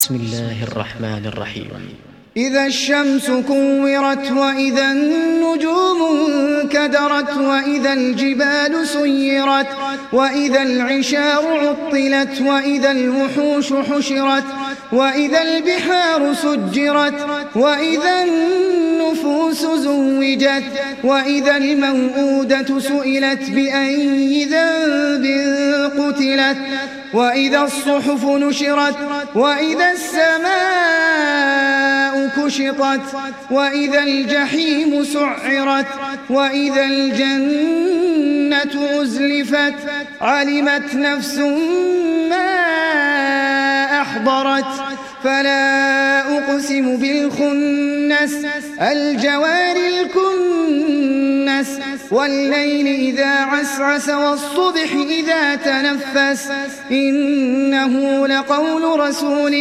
بسم الله الرحمن الرحيم. إذا الشمس كورت وإذا النجوم انكدرت وإذا الجبال سيرت وإذا العشار عطلت وإذا الوحوش حشرت وإذا البحار سجرت وإذا النفوس زوجت وإذا الموءودة سئلت بأي ذنب قتلت وإذا الصحف نشرت وإذا السماء كشطت وإذا الجحيم سعرت وإذا الجنة أزلفت علمت نفس ما أحضرت فلا أقسم بالخنس الجوار الكنس والليل إذا عسعس والصبح إذا تنفس إنه لقول رسول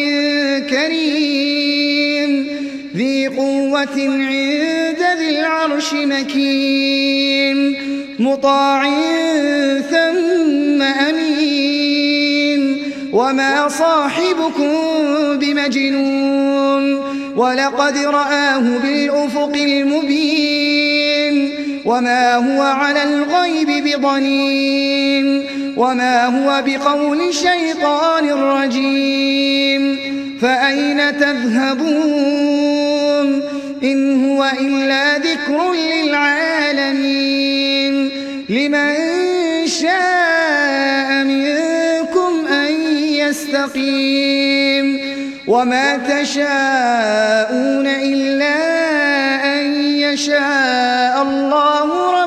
كريم ذي قوة عند ذي العرش مكين مطاع ثم أمين وما صاحبكم بمجنون ولقد رآه بالأفق المبين وما هو على الغيب بضنين وما هو بقول شيطان رجيم فأين تذهبون إن هو إلا ذكر للعالمين لمن شاء منكم أن يستقيم وما تشاءون إلا أن يشاء الله